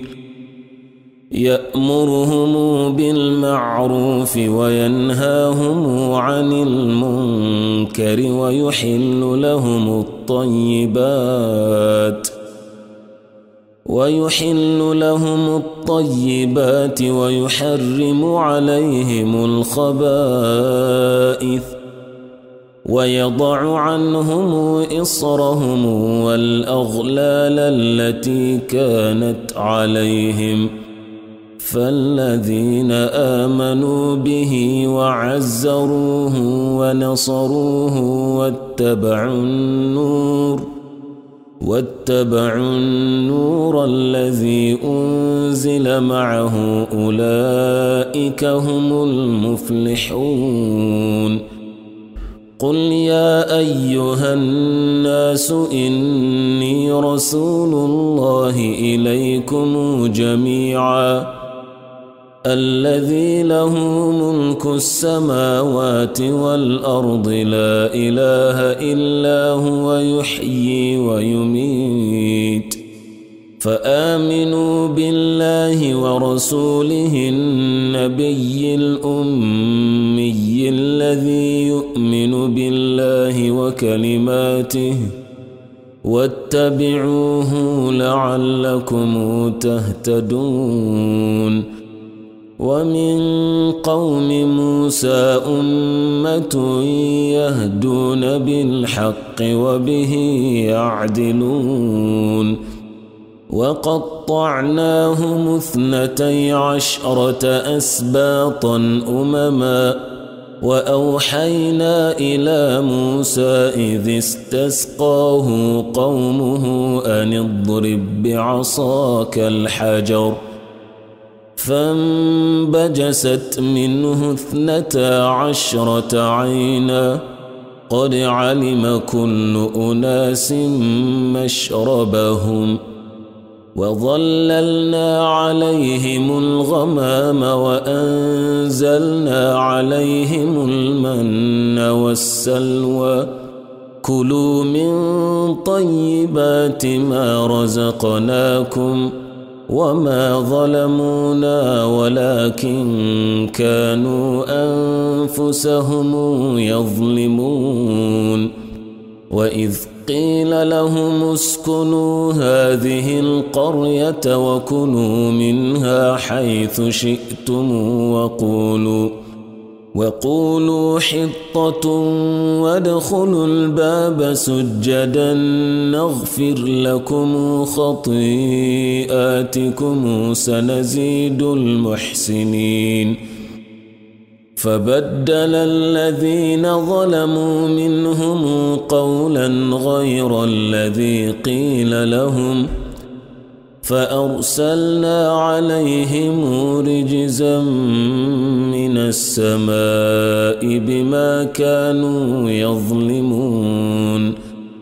يأمرهم بالمعروف وينهاهم عن المنكر ويحل لهم الطيبات ويحرم عليهم الخبائث ويضع عنهم إصرهم والأغلال التي كانت عليهم فالذين آمنوا به وعزروه ونصروه واتبعوا النور الذي أنزل معه أولئك هم المفلحون قل يا أيها الناس إني رسول الله إليكم جميعا الذي له ملك السماوات والأرض لا إله إلا هو يحيي ويميت فآمنوا بالله ورسوله النبي الأمي الذي يؤمن بالله وكلماته واتبعوه لعلكم تهتدون ومن قوم موسى أمة يهدون بالحق وبه يعدلون وقطعناهم 12 أسباطا أمما وأوحينا إلى موسى إذ استسقاه قومه أن اضرب بعصاك الحجر فانبجست منه 12 عينا قد علم كل أناس مشربهم وظللنا عليهم الغمام وأنزلنا عليهم المن والسلوى كلوا من طيبات ما رزقناكم وما ظلمونا ولكن كانوا أنفسهم يظلمون وإذ قيل لهم اسكنوا هذه القرية وكلوا منها حيث شئتم وقولوا حطة وادخلوا الباب سجدا نغفر لكم خطيئاتكم سنزيد المحسنين فبدل الذين ظلموا منهم قولا غير الذي قيل لهم فأرسلنا عليهم رجزا من السماء بما كانوا يظلمون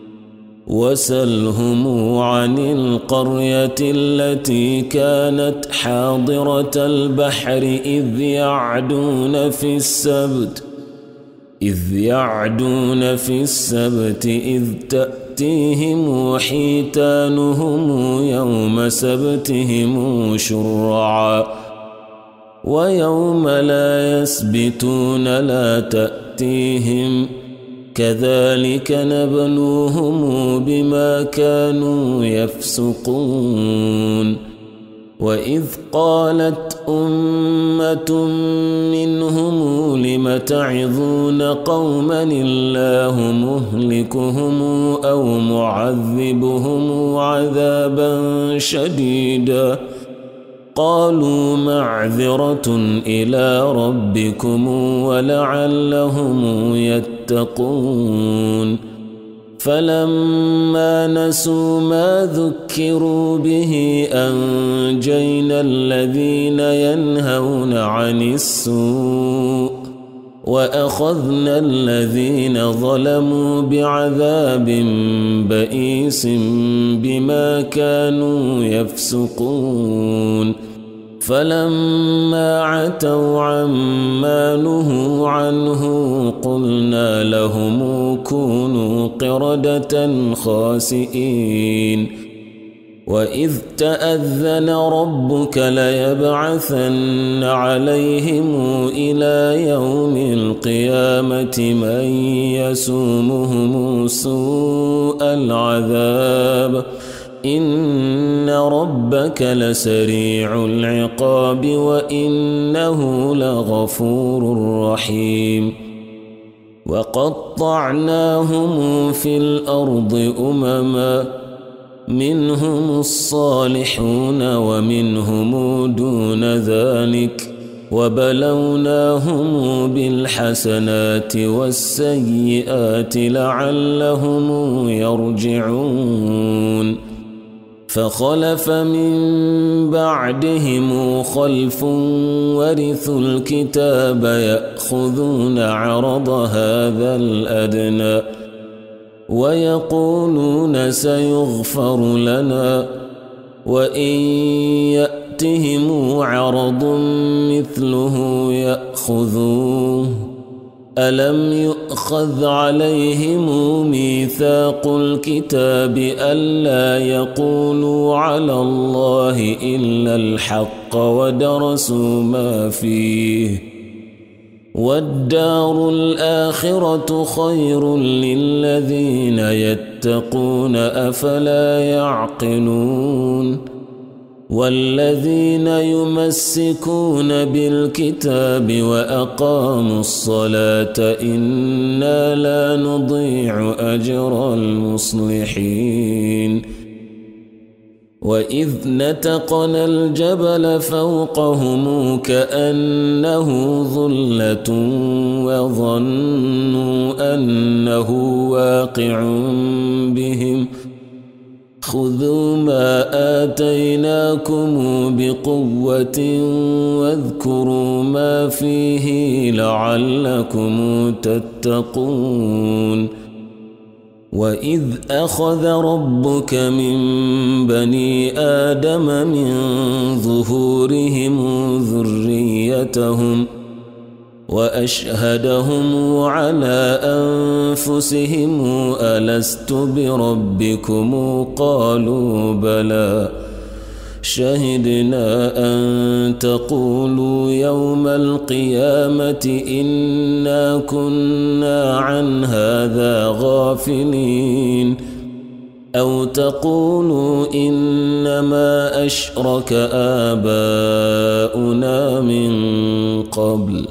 وسلهم عن القرية التي كانت حاضرة البحر إذ يعدون في السبت إذ تأتيهم حيتانهم يوم سبتهم شرعا ويوم لا يسبتون لا تأتيهم كذلك نبلوهم بما كانوا يفسقون وإذ قالت أمة منهم لم تعظون قوما الله مهلكهم أو معذبهم عذابا شديدا قالوا معذرة إلى ربكم ولعلهم يتقون فلما نسوا ما ذكروا به أنجينا الذين ينهون عن السوء وأخذنا الذين ظلموا بعذاب بئيس بما كانوا يفسقون فلما عتوا عما نهوا عنه قلنا لهم كونوا قردة خاسئين وإذ تأذن ربك ليبعثن عليهم إلى يوم القيامة من يسومهم سوء العذاب إن ربك لسريع العقاب وإنه لغفور رحيم وقطعناهم في الأرض أمما منهم الصالحون ومنهم دون ذلك وبلوناهم بالحسنات والسيئات لعلهم يرجعون فخلف من بعدهم خلف ورثوا الكتاب يأخذون عرض هذا الأدنى ويقولون سيغفر لنا وإن يأتهم عرض مثله يأخذوه ألم يؤخذ عليهم ميثاق الكتاب ألا يقولوا على الله إلا الحق ودرسوا ما فيه والدار الآخرة خير للذين يتقون أفلا يعقلون والذين يمسكون بالكتاب وأقاموا الصلاة إنا لا نضيع أجر المصلحين وإذ نتقنا الجبل فوقهم كأنه ظلة وظنوا أنه واقع بهم خذوا ما آتيناكم بقوة واذكروا ما فيه لعلكم تتقون وإذ أخذ ربك من بني آدم من ظهورهم ذريتهم وأشهدهم على أنفسهم ألست بربكم قالوا بلى شهدنا أن تقولوا يوم القيامة إنا كنا عن هذا غافلين أو تقولوا إنما أشرك آباؤنا من قبل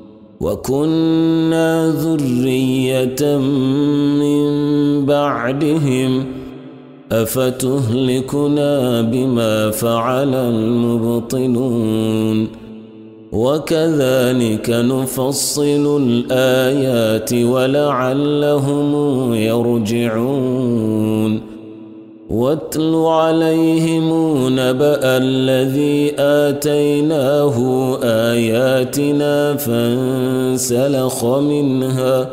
وكنا ذرية من بعدهم أفتهلكنا بما فعل المبطلون وكذلك نفصل الآيات ولعلهم يرجعون واتل عليهم نبأ الذي آتيناه آياتنا فانسلخ منها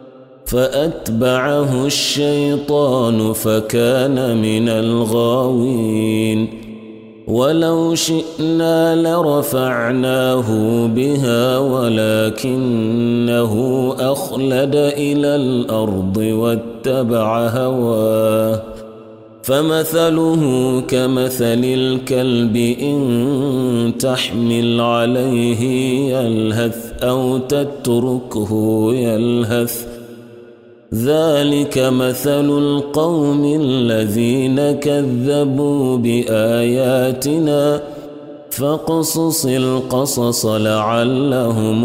فأتبعه الشيطان فكان من الغاوين ولو شئنا لرفعناه بها ولكنه أخلد إلى الأرض واتبع هواه فمثله كمثل الكلب إن تحمل عليه يلهث أو تتركه يلهث ذلك مثل القوم الذين كذبوا بآياتنا فاقصص القصص لعلهم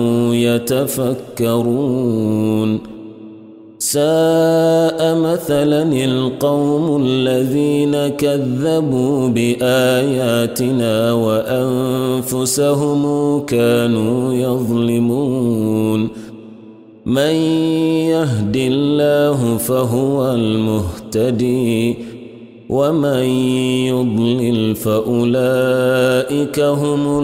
يتفكرون ساء مثلا القوم الذين كذبوا بآياتنا وأنفسهم كانوا يظلمون من يهد الله فهو المهتدي ومن يضلل فأولئك هم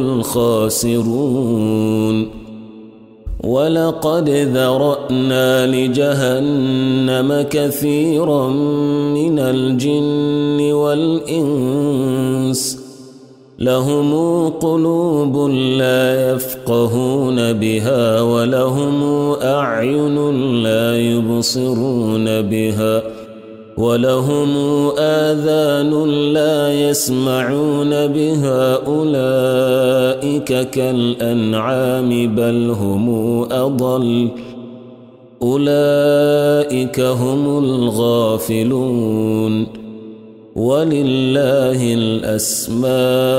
الخاسرون ولقد ذرأنا لجهنم كثيرا من الجن والإنس لهم قلوب لا يفقهون بها ولهم أعين لا يبصرون بها ولهم آذان لا يسمعون بها أولئك كالأنعام بل هم أضل أولئك هم الغافلون ولله الأسماء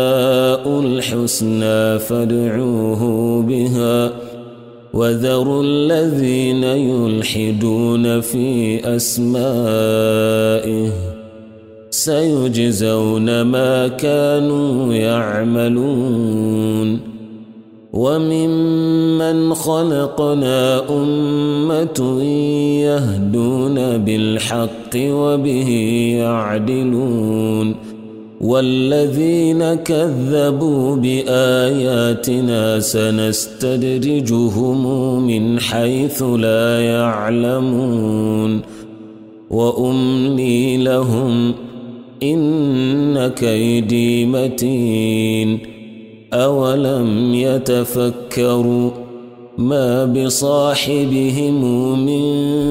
الحسنى فادعوه بها وذروا الذين يلحدون في أسمائه سيجزون ما كانوا يعملون وممن خلقنا أمة يهدون بالحق وبه يعدلون والذين كذبوا بآياتنا سنستدرجهم من حيث لا يعلمون وأملي لهم إن كيدي متين أولم يتفكروا ما بصاحبهم من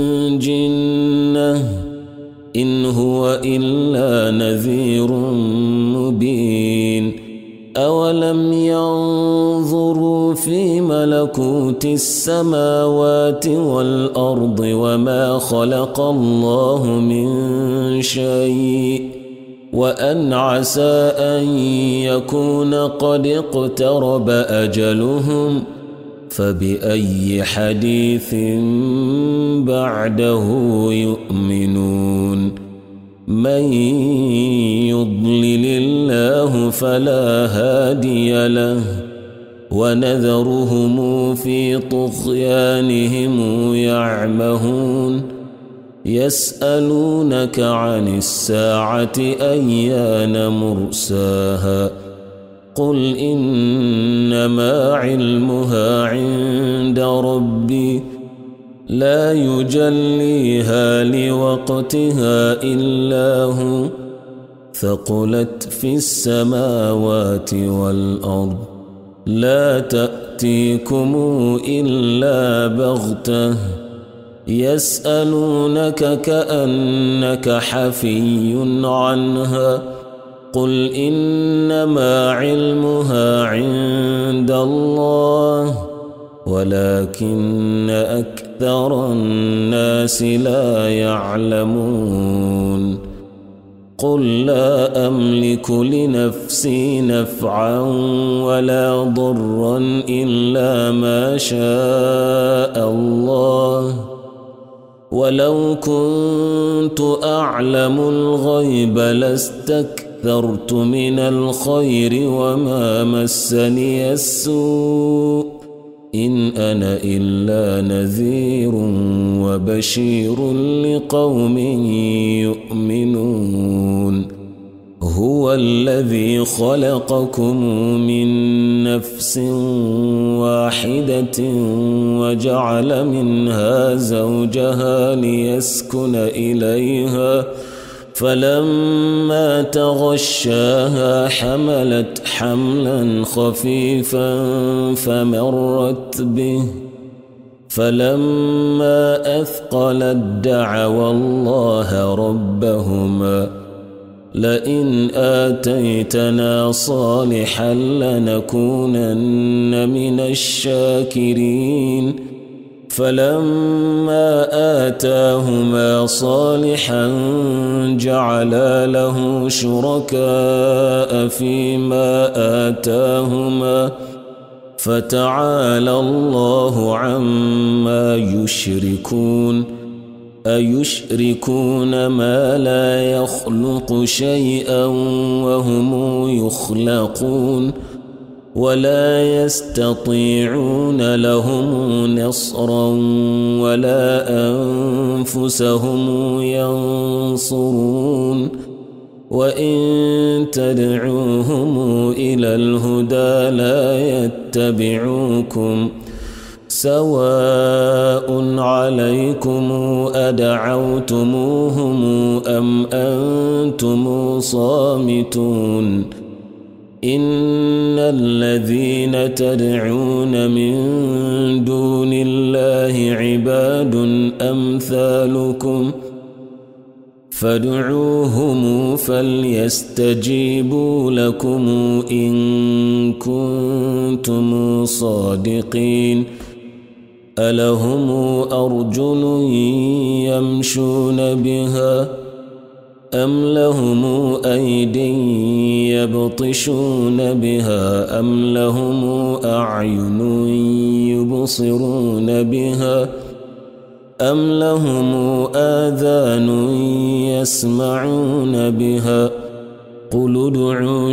جنة إن هو إلا نذير مبين أولم ينظروا في ملكوت السماوات والأرض وما خلق الله من شيء وأن عسى أن يكون قد اقترب أجلهم فبأي حديث بعده يؤمنون من يضلل الله فلا هادي له ونذرهم في طغيانهم يعمهون يسألونك عن الساعة أيان مرساها قل إنما علمها عند ربي لا يجليها لوقتها إلا هو ثقلت في السماوات والأرض لا تأتيكم إلا بغتة يسألونك كأنك حفي عنها قل إنما علمها عند الله ولكن أكثر الناس لا يعلمون قل لا أملك لنفسي نفعا ولا ضرا إلا ما شاء الله ولو كنت أعلم الغيب لاستكثرت من الخير وما مسني السوء إن أنا إلا نذير وبشير لقوم يؤمنون هو الذي خلقكم من نفس واحدة وجعل منها زوجها ليسكن إليها فلما تغشاها حملت حملا خفيفا فمرت به فلما أثقلت دعوا الله ربهما لئن آتيتنا صالحا لنكونن من الشاكرين فلما آتاهما صالحا جعلا له شركاء فيما آتاهما فتعالى الله عما يشركون أيشركون ما لا يخلق شيئا وهم يخلقون ولا يستطيعون لهم نصرا ولا أنفسهم ينصرون وإن تدعوهم إلى الهدى لا يتبعوكم سواء عليكم أدعوتموهم أم أنتم صامتون إن الذين تدعون من دون الله عباد أمثالكم فادعوهم فليستجيبوا لكم إن كنتم صادقين ألهم أرجل يمشون بها أم لهم أيد يبطشون بها أم لهم أعين يبصرون بها أم لهم آذان يسمعون بها قل ادعوا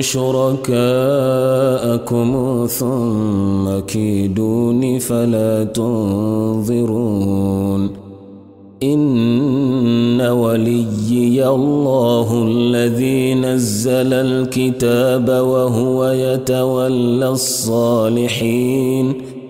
شركاءكم ثم كيدون فلا تنظرون إن وليي الله الذي نزل الكتاب وهو يتولى الصالحين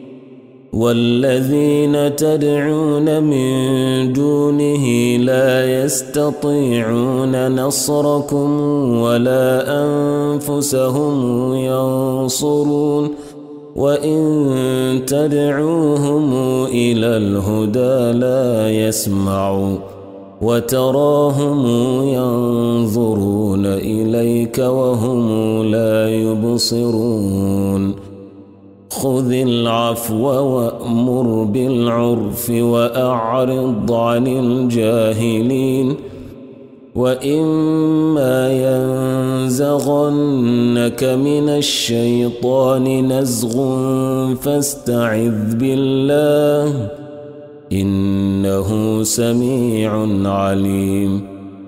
والذين تدعون من دونه لا يستطيعون نصركم ولا أنفسهم ينصرون وإن تدعوهم إلى الهدى لا يسمعوا وتراهم ينظرون إليك وهم لا يبصرون خذ العفو وأمر بالعرف وأعرض عن الجاهلين وإما ينزغنك من الشيطان نزغ فاستعذ بالله إنه سميع عليم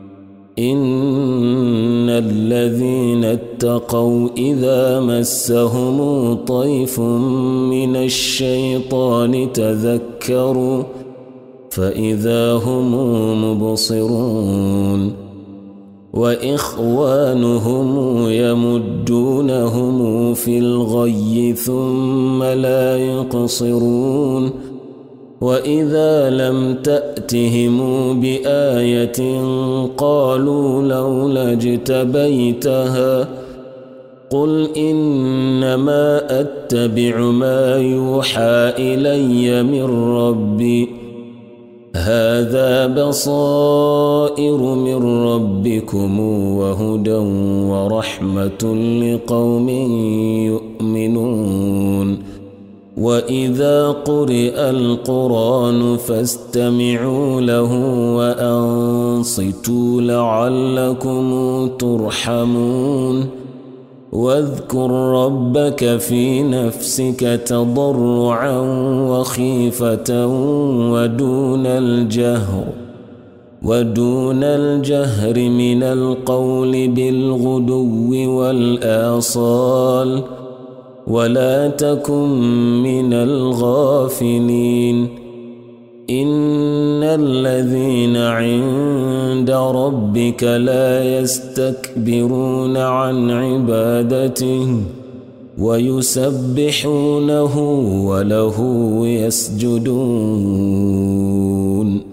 إن الذين اتقوا إذا مسهم طيف من الشيطان تذكروا فإذا هم مبصرون وإخوانهم يمدونهم في الغي ثم لا يقصرون وإذا لم تأتهم بآية قالوا لولا اجتبيتها قل إنما أتبع ما يوحى إلي من ربي هذا بصائر من ربكم وهدى ورحمة لقوم يؤمنون وإذا قرئ القرآن فاستمعوا له وأنصتوا لعلكم ترحمون واذكر ربك في نفسك تضرعا وخيفة ودون الجهر من القول بالغدو والآصال ولا تكن من الغافلين إن الذين عند ربك لا يستكبرون عن عبادته ويسبحونه وله يسجدون